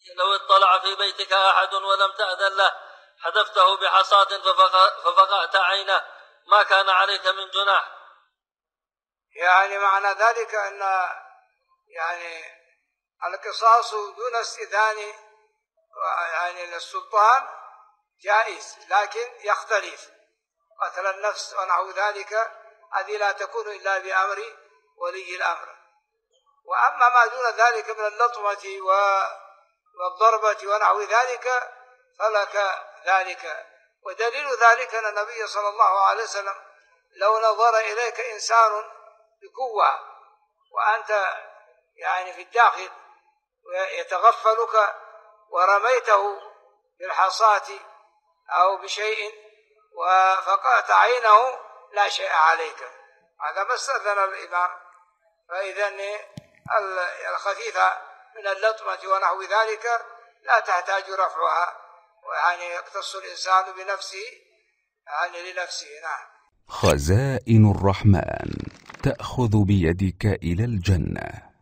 لو اطلع في بيتك أحد ولم تأذن له حدفته بحصاة ففقأت عينه ما كان عليك من جناح. يعني معنى ذلك أن يعني القصاص دون استئذان يعني للسلطان جائز، لكن يختلف. قتل النفس ونحو ذلك هذه لا تكون إلا بأمر ولي الأمر. وأما ما دون ذلك من اللطمة والضربة ونحو ذلك فلك ذلك. ودليل ذلك أن النبي صلى الله عليه وسلم لو نظر إليك إنسان بقوة وأنت يعني في الداخل يتغفلك ورميته بالحصاة أو بشيء وفقأت عينه لا شيء عليك، هذا ما استأذن الإمام. فإذن الخفيفة من اللطمة ونحو ذلك لا تحتاج رفعها، ويعني يقتص الإنسان بنفسه يعني لنفسه. نعم. خزائن الرحمن تأخذ بيدك إلى الجنة.